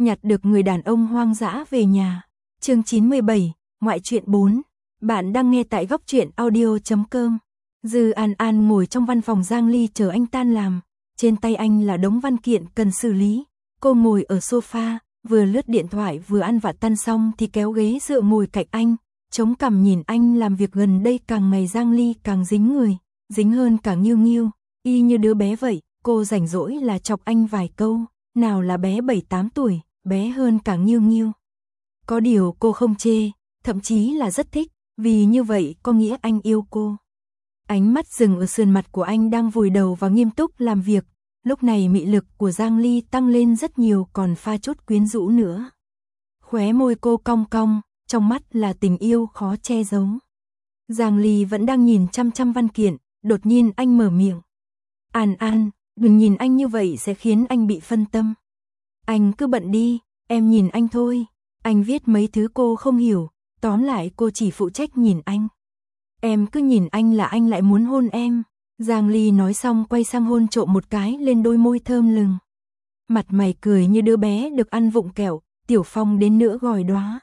nhặt được người đàn ông hoang dã về nhà. Chương 97, ngoại truyện 4. Bạn đang nghe tại góc truyện audio.com. Dư An An ngồi trong văn phòng Giang Ly chờ anh tan làm. Trên tay anh là đống văn kiện cần xử lý. Cô ngồi ở sofa, vừa lướt điện thoại vừa ăn vặt tan xong thì kéo ghế dựa ngồi cạnh anh. Chống cằm nhìn anh làm việc. Gần đây càng ngày Giang Ly càng dính người, dính hơn cả Nghiêu Nghiêu, y như đứa bé vậy. Cô rảnh rỗi là chọc anh vài câu, nào là bé 7-8 tuổi, bé hơn cả Nghiêu Nghiêu. Có điều cô không chê, thậm chí là rất thích, vì như vậy có nghĩa anh yêu cô. Ánh mắt dừng ở sườn mặt của anh đang vùi đầu và nghiêm túc làm việc. Lúc này mị lực của Giang Ly tăng lên rất nhiều, còn pha chút quyến rũ nữa. Khóe môi cô cong cong, trong mắt là tình yêu khó che giấu. Giang Ly vẫn đang nhìn chăm chăm văn kiện, đột nhiên anh mở miệng. An An, đừng nhìn anh như vậy sẽ khiến anh bị phân tâm. Anh cứ bận đi, em nhìn anh thôi. Anh viết mấy thứ cô không hiểu, tóm lại cô chỉ phụ trách nhìn anh. Em cứ nhìn anh là anh lại muốn hôn em. Giang Ly nói xong quay sang hôn trộm một cái lên đôi môi thơm lừng. Mặt mày cười như đứa bé được ăn vụng kẹo, Tiểu Phong đến nữa gỏi đóa.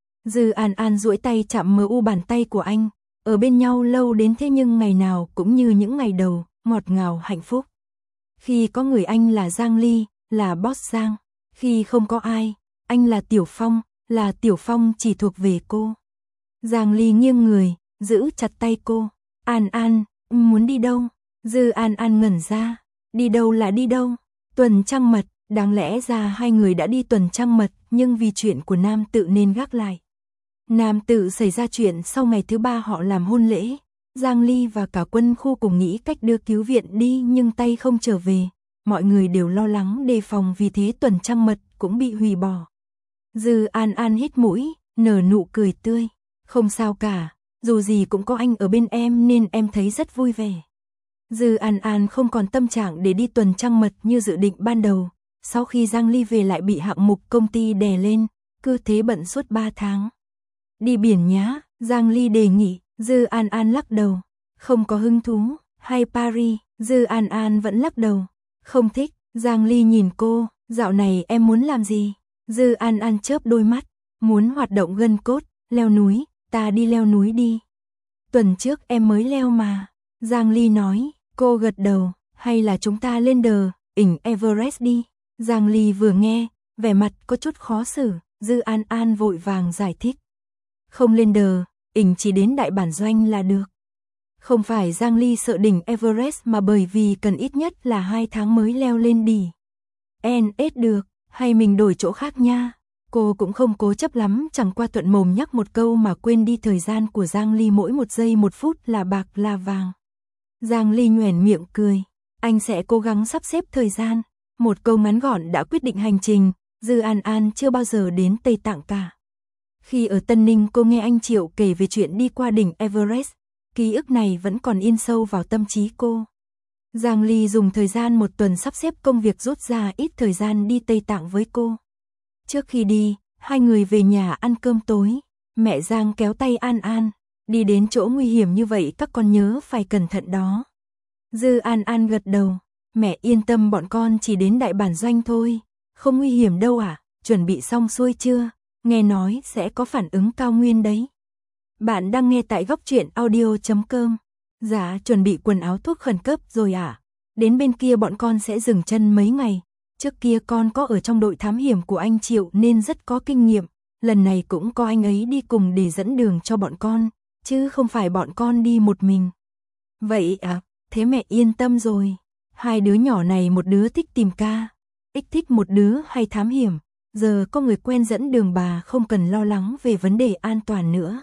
Dư An An duỗi tay chạm mờ u bàn tay của anh, ở bên nhau lâu đến thế nhưng ngày nào cũng như những ngày đầu, ngọt ngào hạnh phúc. Khi có người anh là Giang Ly, là boss Giang, khi không có ai, anh là Tiểu Phong, là Tiểu Phong chỉ thuộc về cô. Giang Ly nghiêng người, giữ chặt tay cô. An An, muốn đi đâu? Dư An An ngẩn ra, đi đâu là đi đâu? Tuần trăng mật, đáng lẽ ra hai người đã đi tuần trăng mật, nhưng vì chuyện của nam tự nên gác lại. Nam tự xảy ra chuyện sau ngày thứ 3 họ làm hôn lễ. Giang Ly và cả quân khu cùng nghĩ cách đưa cứu viện đi nhưng tay không trở về. Mọi người đều lo lắng đề phòng, vì thế tuần trăng mật cũng bị hủy bỏ. Dư An An hít mũi, nở nụ cười tươi. Không sao cả, dù gì cũng có anh ở bên em nên em thấy rất vui vẻ. Dư An An không còn tâm trạng để đi tuần trăng mật như dự định ban đầu. Sau khi Giang Ly về lại bị hạng mục công ty đè lên, cứ thế bận suốt 3 tháng. Đi biển nhá, Giang Ly đề nghị. Dư An An lắc đầu, không có hứng thú. Hay Paris, Dư An An vẫn lắc đầu, không thích. Giang Ly nhìn cô, dạo này em muốn làm gì? Dư An An chớp đôi mắt, muốn hoạt động gân cốt, leo núi, ta đi leo núi đi. Tuần trước em mới leo mà. Giang Ly nói, cô gật đầu, hay là chúng ta lên đỉnh Everest đi. Giang Ly vừa nghe, vẻ mặt có chút khó xử. Dư An An vội vàng giải thích, không lên đỉnh, chỉ đến đại bản doanh là được. Không phải Giang Ly sợ đỉnh Everest mà bởi vì cần ít nhất là 2 tháng mới leo lên đỉnh NS được, hay mình đổi chỗ khác nha. Cô cũng không cố chấp lắm, chẳng qua thuận mồm nhắc một câu mà quên đi thời gian của Giang Ly mỗi 1 giây 1 phút là bạc là vàng. Giang Ly nhoẻn miệng cười, anh sẽ cố gắng sắp xếp thời gian. Một câu ngắn gọn đã quyết định hành trình. Dư An An chưa bao giờ đến Tây Tạng cả. Khi ở Tân Ninh cô nghe anh Triệu kể về chuyện đi qua đỉnh Everest, ký ức này vẫn còn in sâu vào tâm trí cô. Giang Ly dùng thời gian 1 tuần sắp xếp công việc rút ra ít thời gian đi Tây Tạng với cô. Trước khi đi, hai người về nhà ăn cơm tối. Mẹ Giang kéo tay An An, đi đến chỗ nguy hiểm như vậy các con nhớ phải cẩn thận đó. Dư An An gật đầu, mẹ yên tâm, bọn con chỉ đến đại bản doanh thôi, không nguy hiểm đâu ạ. Chuẩn bị xong xuôi chưa? Nghe nói sẽ có phản ứng cao nguyên đấy. Bạn đang nghe tại góc truyện audio.com. Dạ, chuẩn bị quần áo thuốc khẩn cấp rồi ạ. Đến bên kia bọn con sẽ dừng chân mấy ngày. Trước kia con có ở trong đội thám hiểm của anh Triệu nên rất có kinh nghiệm. Lần này cũng có anh ấy đi cùng để dẫn đường cho bọn con, chứ không phải bọn con đi một mình. Vậy à, thế mẹ yên tâm rồi. Hai đứa nhỏ này một đứa thích tìm ca, thích một đứa hay thám hiểm. Giờ có người quen dẫn đường, bà không cần lo lắng về vấn đề an toàn nữa.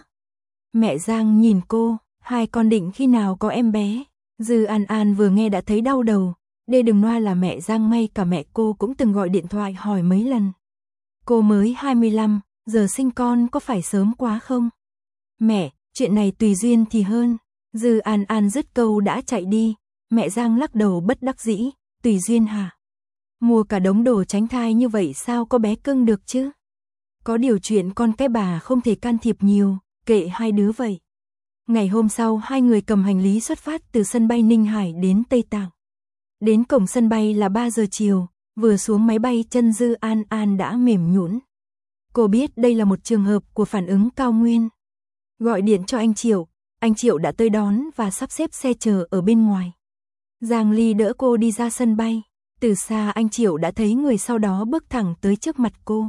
Mẹ Giang nhìn cô, hai con định khi nào có em bé? Dư An An vừa nghe đã thấy đau đầu. Đê đừng noa là mẹ Giang, ngay cả mẹ cô cũng từng gọi điện thoại hỏi mấy lần. Cô mới 25, giờ sinh con có phải sớm quá không? Mẹ, chuyện này tùy duyên thì hơn. Dư An An dứt câu đã chạy đi. Mẹ Giang lắc đầu bất đắc dĩ, tùy duyên hả? Mua cả đống đồ tránh thai như vậy sao có bé cưng được chứ? Có điều chuyện con cái bà không thể can thiệp nhiều, kệ hai đứa vậy. Ngày hôm sau hai người cầm hành lý xuất phát từ sân bay Ninh Hải đến Tây Tạng. Đến cổng sân bay là 3 giờ chiều, Vừa xuống máy bay chân Dư An An đã mềm nhũn. Cô biết đây là một trường hợp của phản ứng cao nguyên. Gọi điện cho anh Triệu đã tới đón và sắp xếp xe chờ ở bên ngoài. Giang Ly đỡ cô đi ra sân bay. Từ xa anh Triệu đã thấy người sau đó bước thẳng tới trước mặt cô.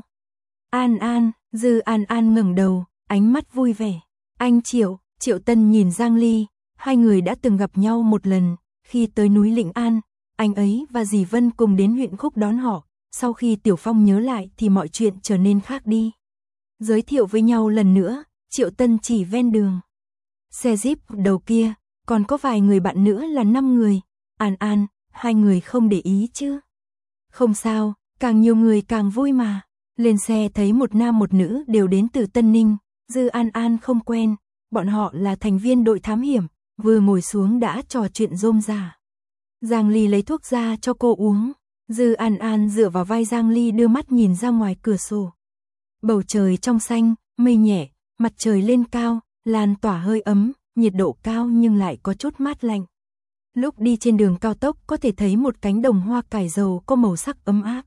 An An, Dư An An ngẩng đầu, ánh mắt vui vẻ. Anh Triệu, Triệu Tân nhìn Giang Ly, hai người đã từng gặp nhau một lần, khi tới núi Lĩnh An, anh ấy và dì Vân cùng đến huyện Khúc đón họ, sau khi Tiểu Phong nhớ lại thì mọi chuyện trở nên khác đi. Giới thiệu với nhau lần nữa, Triệu Tân chỉ ven đường. Xe Jeep đầu kia, còn có vài người bạn nữa là 5 người. An An, hai người không để ý chứ? Không sao, càng nhiều người càng vui mà. Lên xe thấy một nam một nữ đều đến từ Tân Ninh, Dư An An không quen, bọn họ là thành viên đội thám hiểm, vừa ngồi xuống đã trò chuyện rôm rả. Giang Ly lấy thuốc ra cho cô uống, Dư An An dựa vào vai Giang Ly đưa mắt nhìn ra ngoài cửa sổ. Bầu trời trong xanh, mây nhẹ, mặt trời lên cao, lan tỏa hơi ấm, nhiệt độ cao nhưng lại có chút mát lạnh. Lúc đi trên đường cao tốc có thể thấy một cánh đồng hoa cải dầu có màu sắc ấm áp.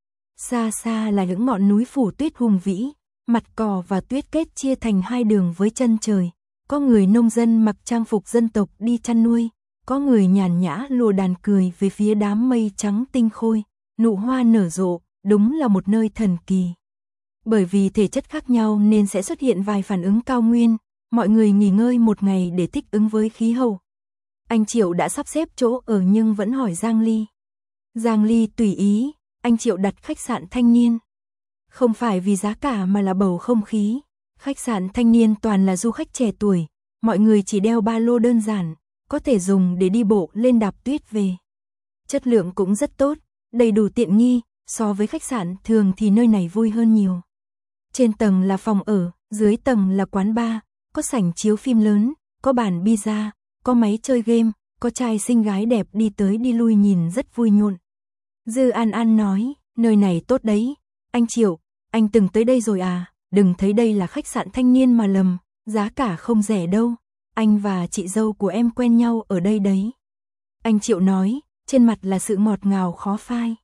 Xa xa là những ngọn núi phủ tuyết hùng vĩ, mặt cỏ và tuyết kết chia thành hai đường với chân trời. Có người nông dân mặc trang phục dân tộc đi chăn nuôi, có người nhàn nhã lùa đàn cười về phía đám mây trắng tinh khôi, nụ hoa nở rộ, đúng là một nơi thần kỳ. Bởi vì thể chất khác nhau nên sẽ xuất hiện vài phản ứng cao nguyên, mọi người nghỉ ngơi một ngày để thích ứng với khí hậu. Anh Triệu đã sắp xếp chỗ ở nhưng vẫn hỏi Giang Ly. Giang Ly tùy ý, anh Triệu đặt khách sạn Thanh Niên. Không phải vì giá cả mà là bầu không khí. Khách sạn Thanh Niên toàn là du khách trẻ tuổi, mọi người chỉ đeo ba lô đơn giản, có thể dùng để đi bộ lên đạp tuyết về. Chất lượng cũng rất tốt, đầy đủ tiện nghi, so với khách sạn thường thì nơi này vui hơn nhiều. Trên tầng là phòng ở, dưới tầng là quán bar, có sảnh chiếu phim lớn, có bàn pizza, có máy chơi game, có trai xinh gái đẹp đi tới đi lui nhìn rất vui nhộn. Dư An An nói, nơi này tốt đấy, anh Triệu, anh từng tới đây rồi à, đừng thấy đây là khách sạn Thanh Niên mà lầm, giá cả không rẻ đâu, anh và chị dâu của em quen nhau ở đây đấy. Anh Triệu nói, trên mặt là sự ngọt ngào khó phai.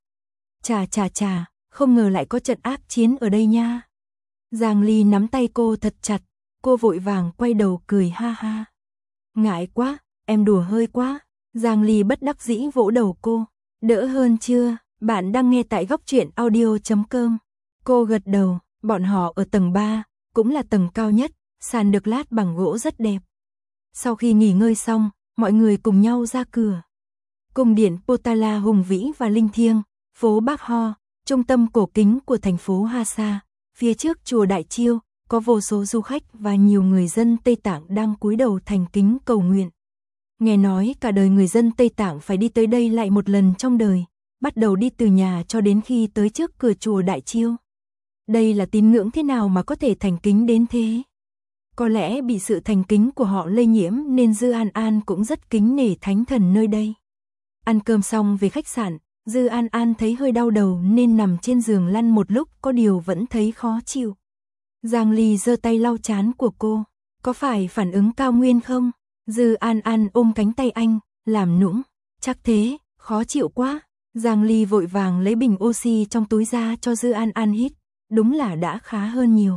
Chà, không ngờ lại có trận ác chiến ở đây nha. Giang Ly nắm tay cô thật chặt, cô vội vàng quay đầu cười ha ha. Ngại quá, em đùa hơi quá. Giang Ly bất đắc dĩ vỗ đầu cô. Đỡ hơn chưa, bạn đang nghe tại góc truyện audio.com. Cô gật đầu, bọn họ ở tầng 3, cũng là tầng cao nhất, sàn được lát bằng gỗ rất đẹp. Sau khi nghỉ ngơi xong, mọi người cùng nhau ra cửa. Cung điện Potala hùng vĩ và linh thiêng, phố Bác Ho, trung tâm cổ kính của thành phố Hasa, phía trước chùa Đại Chiêu, có vô số du khách và nhiều người dân Tây Tạng đang cúi đầu thành kính cầu nguyện. Nghe nói cả đời người dân Tây Tạng phải đi tới đây lại một lần trong đời, bắt đầu đi từ nhà cho đến khi tới trước cửa chùa Đại Chiêu. Đây là tín ngưỡng thế nào mà có thể thành kính đến thế? Có lẽ bị sự thành kính của họ lây nhiễm nên Dư An An cũng rất kính nể thánh thần nơi đây. Ăn cơm xong về khách sạn, Dư An An thấy hơi đau đầu nên nằm trên giường lăn một lúc, có điều vẫn thấy khó chịu. Giang Ly giơ tay lau trán của cô, có phải phản ứng cao nguyên không? Dư An An ôm cánh tay anh, làm nũng, chắc thế, khó chịu quá. Giang Ly vội vàng lấy bình oxy trong túi ra cho Dư An An hít, đúng là đã khá hơn nhiều.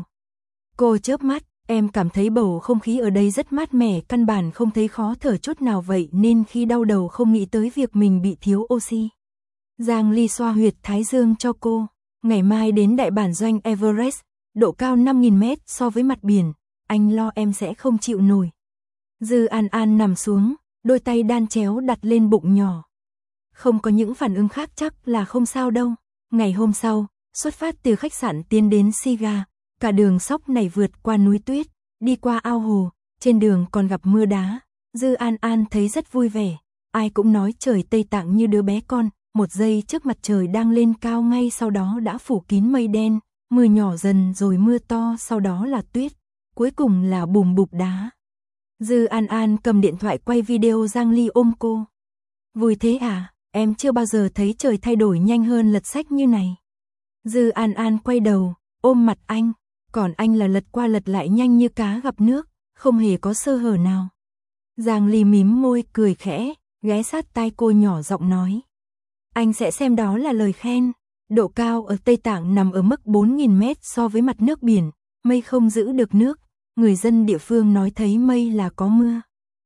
Cô chớp mắt, em cảm thấy bầu không khí ở đây rất mát mẻ, căn bản không thấy khó thở chút nào vậy nên khi đau đầu không nghĩ tới việc mình bị thiếu oxy. Giang Ly xoa huyệt thái dương cho cô, ngày mai đến đại bản doanh Everest, độ cao 5.000 mét so với mặt biển, anh lo em sẽ không chịu nổi. Dư An An nằm xuống, đôi tay đan chéo đặt lên bụng nhỏ. Không có những phản ứng khác chắc là không sao đâu. Ngày hôm sau, xuất phát từ khách sạn tiến đến Siga, cả đường sóc này vượt qua núi tuyết, đi qua ao hồ, trên đường còn gặp mưa đá. Dư An An thấy rất vui vẻ, ai cũng nói trời Tây Tạng như đứa bé con, một giây trước mặt trời đang lên cao ngay sau đó đã phủ kín mây đen, mưa nhỏ dần rồi mưa to, sau đó là tuyết, cuối cùng là bùm bụp đá. Dư An An cầm điện thoại quay video Giang Ly ôm cô. Vui thế à, em chưa bao giờ thấy trời thay đổi nhanh hơn lật sách như này. Dư An An quay đầu, ôm mặt anh, còn anh là lật qua lật lại nhanh như cá gặp nước, không hề có sơ hở nào. Giang Ly mím môi cười khẽ, ghé sát tai cô nhỏ giọng nói. Anh sẽ xem đó là lời khen. Độ cao ở Tây Tạng nằm ở mức 4.000 mét so với mặt nước biển, mây không giữ được nước, người dân địa phương nói thấy mây là có mưa.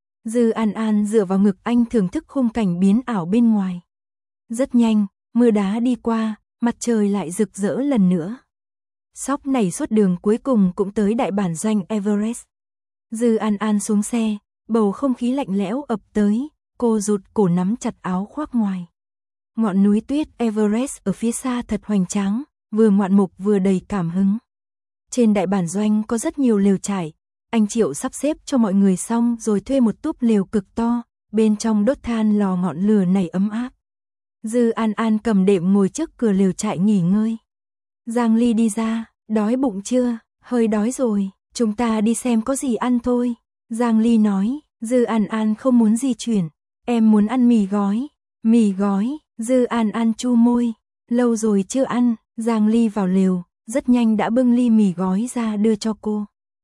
Dư An An dựa vào ngực anh thưởng thức khung cảnh biến ảo bên ngoài. Rất nhanh, mưa đá đi qua, mặt trời lại rực rỡ lần nữa. Sóc nảy suốt đường cuối cùng cũng tới đại bản doanh Everest. Dư An An xuống xe, bầu không khí lạnh lẽo ập tới, cô rụt cổ nắm chặt áo khoác ngoài. Ngọn núi tuyết Everest ở phía xa thật hoành tráng, vừa ngoạn mục vừa đầy cảm hứng. Trên đại bản doanh có rất nhiều lều trải, anh Triệu sắp xếp cho mọi người xong rồi thuê một túp lều cực to, bên trong đốt than lò ngọn lửa này ấm áp. Dư An An cầm đệm ngồi trước cửa lều trại nghỉ ngơi. Giang Ly đi ra, đói bụng chưa? Hơi đói rồi, chúng ta đi xem có gì ăn thôi. Giang Ly nói, Dư An An không muốn di chuyển, em muốn ăn mì gói. Mì gói, Dư An An chu môi, lâu rồi chưa ăn. Giang Ly vào lều, rất nhanh đã bưng ly mì gói ra đưa cho cô.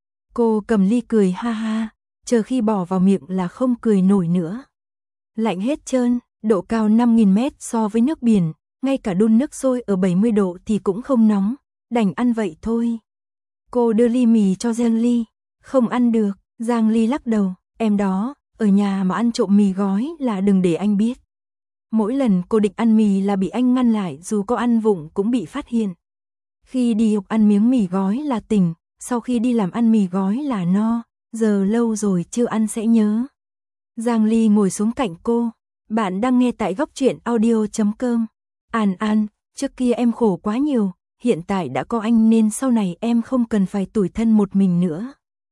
Cô cầm ly cười ha ha, chờ khi bỏ vào miệng là không cười nổi nữa. Lạnh hết trơn, độ cao 5.000 mét so với nước biển, ngay cả đun nước sôi ở 70 độ thì cũng không nóng, đành ăn vậy thôi. Cô đưa ly mì cho Giang Ly, không ăn được. Giang Ly lắc đầu, em đó, ở nhà mà ăn trộm mì gói là đừng để anh biết. Mỗi lần cô định ăn mì là bị anh ngăn lại, dù có ăn vụng cũng bị phát hiện. Khi đi học ăn miếng mì gói là tỉnh, sau khi đi làm ăn mì gói là no, giờ lâu rồi chưa ăn sẽ nhớ. Giang Ly ngồi xuống cạnh cô, bạn đang nghe tại góc truyện audio.com. An An, trước kia em khổ quá nhiều, hiện tại đã có anh nên sau này em không cần phải tủi thân một mình nữa.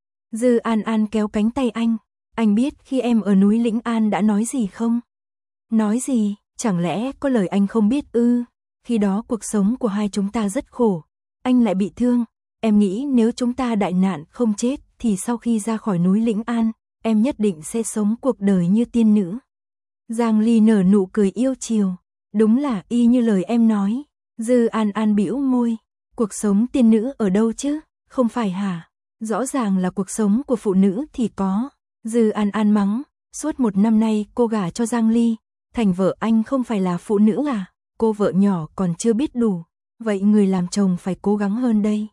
Dư An An kéo cánh tay anh biết khi em ở núi Lĩnh An đã nói gì không? Nói gì, chẳng lẽ có lời anh không biết ư? Khi đó cuộc sống của hai chúng ta rất khổ, anh lại bị thương, em nghĩ nếu chúng ta đại nạn không chết thì sau khi ra khỏi núi Lĩnh An, em nhất định sẽ sống cuộc đời như tiên nữ. Giang Ly nở nụ cười yêu chiều, đúng là y như lời em nói. Dư An An bĩu môi, cuộc sống tiên nữ ở đâu chứ, không phải hả? Rõ ràng là cuộc sống của phụ nữ thì có. Dư An An mắng, suốt 1 năm nay cô gả cho Giang Ly, thành vợ anh không phải là phụ nữ à? Cô vợ nhỏ còn chưa biết đủ, vậy người làm chồng phải cố gắng hơn đây.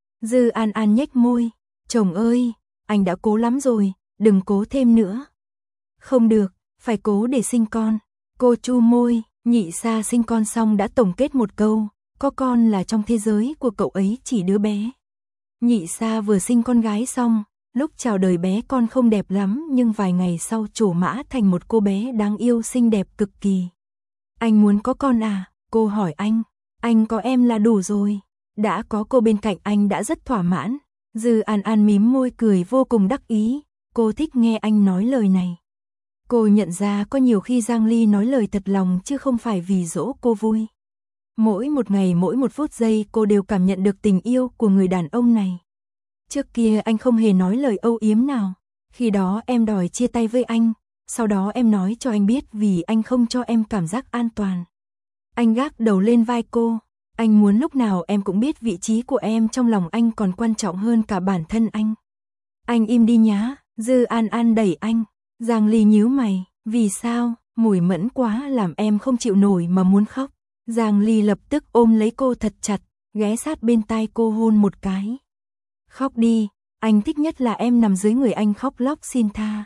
Dư An An nhếch môi, chồng ơi, anh đã cố lắm rồi, đừng cố thêm nữa. Không được, phải cố để sinh con. Cô chu môi, Nhị Sa sinh con xong đã tổng kết một câu, có con là trong thế giới của cậu ấy chỉ đứa bé. Nhị Sa vừa sinh con gái xong, lúc chào đời bé con không đẹp lắm nhưng vài ngày sau trổ mã thành một cô bé đáng yêu xinh đẹp cực kỳ. Anh muốn có con à? Cô hỏi anh có em là đủ rồi. Đã có cô bên cạnh anh đã rất thỏa mãn. Dư An An mím môi cười vô cùng đắc ý, cô thích nghe anh nói lời này. Cô nhận ra có nhiều khi Giang Ly nói lời thật lòng chứ không phải vì dỗ cô vui. Mỗi một ngày mỗi một phút giây cô đều cảm nhận được tình yêu của người đàn ông này. Trước kia anh không hề nói lời âu yếm nào. Khi đó em đòi chia tay với anh, sau đó em nói cho anh biết vì anh không cho em cảm giác an toàn. Anh gác đầu lên vai cô, anh muốn lúc nào em cũng biết vị trí của em trong lòng anh còn quan trọng hơn cả bản thân anh. Anh im đi nhá. Dư An An đẩy anh. Giang Ly nhíu mày, vì sao? Mùi mẫn quá làm em không chịu nổi mà muốn khóc. Giang Ly lập tức ôm lấy cô thật chặt, ghé sát bên tai cô hôn một cái. Khóc đi, anh thích nhất là em nằm dưới người anh khóc lóc xin tha.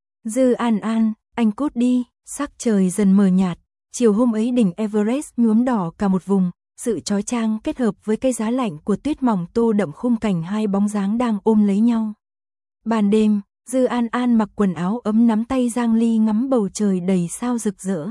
Dư An An, anh cút đi. Sắc trời dần mờ nhạt, chiều hôm ấy đỉnh Everest nhuốm đỏ cả một vùng, sự chói chang kết hợp với cái giá lạnh của tuyết mỏng tô đậm khung cảnh hai bóng dáng đang ôm lấy nhau. Ban đêm, Dư An An mặc quần áo ấm nắm tay Giang Ly ngắm bầu trời đầy sao rực rỡ.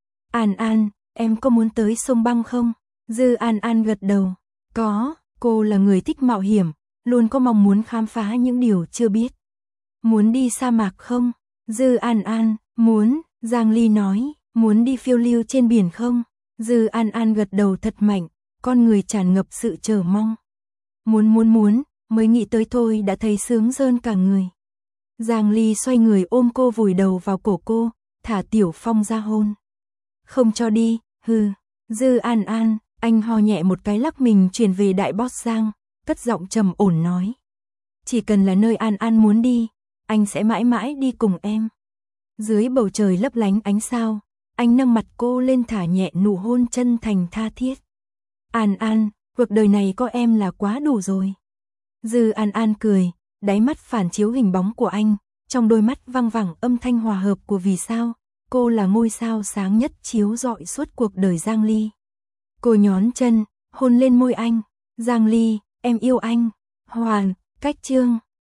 An An, em có muốn tới sông băng không? Dư An An gật đầu. Có, cô là người thích mạo hiểm, luôn có mong muốn khám phá những điều chưa biết. Muốn đi sa mạc không? Dư An An, muốn. Giang Ly nói, muốn đi phiêu lưu trên biển không? Dư An An gật đầu thật mạnh, con người tràn ngập sự chờ mong. Muốn, mới nghĩ tới thôi đã thấy sướng rơn cả người. Giang Ly xoay người ôm cô vùi đầu vào cổ cô, thả Tiểu Phong ra hôn. Không cho đi, hừ. Dư An An, anh ho nhẹ một cái lắc mình chuyển về đại boss Giang, cất giọng trầm ổn nói. Chỉ cần là nơi An An muốn đi, anh sẽ mãi mãi đi cùng em. Dưới bầu trời lấp lánh ánh sao, Anh nâng mặt cô lên thả nhẹ nụ hôn chân thành tha thiết. An An, cuộc đời này có em là quá đủ rồi. Dư An An cười, đáy mắt phản chiếu hình bóng của anh, trong đôi mắt văng vẳng âm thanh hòa hợp của vì sao. Cô là ngôi sao sáng nhất chiếu rọi suốt cuộc đời Giang Ly. Cô nhón chân, hôn lên môi anh. Giang Ly, em yêu anh. Hoàn, cách chương.